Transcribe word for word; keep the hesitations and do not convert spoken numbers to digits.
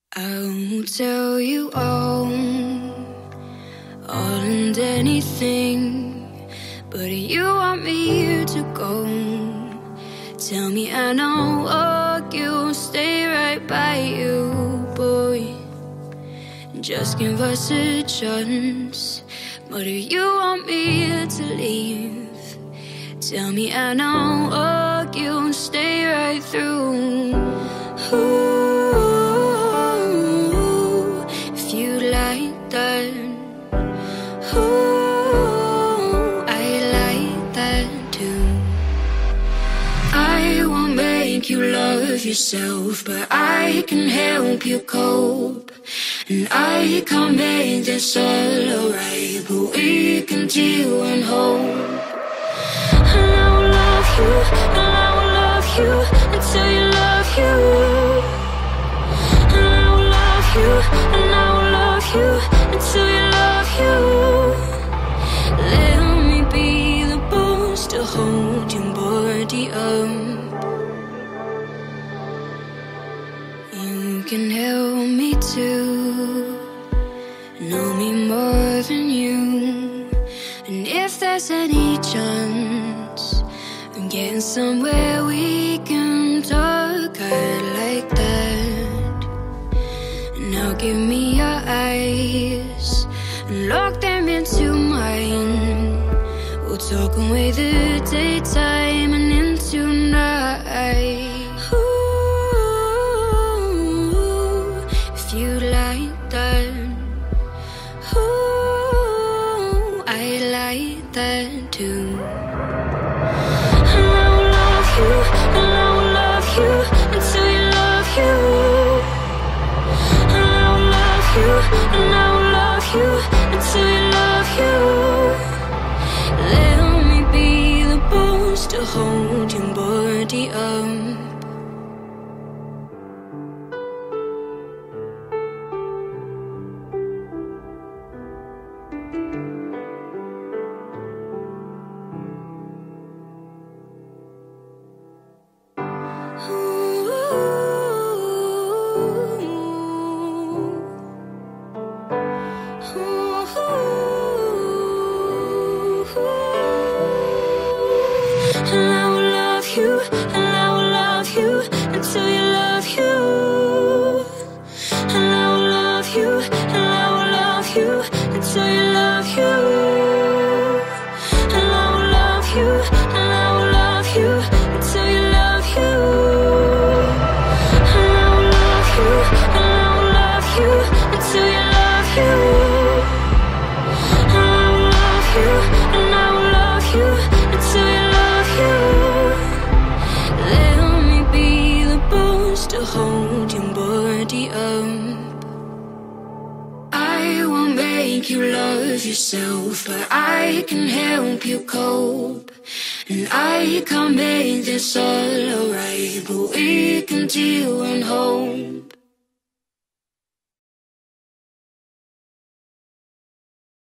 I'll tell you all, all and anything, but you want me to go. Tell me and I'll walk you, stay right by you, boy. Just give us a chance, but if you want me to leave, tell me and I'll walk you, stay right through. Ooh. Ooh, I like that too. I won't make you love yourself, but I can help you cope. And I can't make this all alright, but we can deal and hope. And I will love you, and I will love you until you love you. And I will love you, and I will love you until you love you. Let me be the boost to hold your body up. You can help me to know me more than you. And if there's any chance of getting somewhere we can talk, I'd like that. Now give me your eyes and lock them into mine. We'll talk away the daytime and into night. Ooh, if you like that. Ooh, I like that too. And I will love you, and I will love you until you love you. And I will love you, and I will love you until you love you. Let me be the boost to hold your body up. And I will love you, and I will love you until you love you. And I will love you, and I will love you until you love you. And I will love you, and I will love you until you love you. And I will love you, and I will love you until you love you. And I will love you, and I will love you until you love you. Let me be the boost to hold your body up. I won't make you love yourself, but I can help you cope. And I can't make this all alright, but we can deal and hope.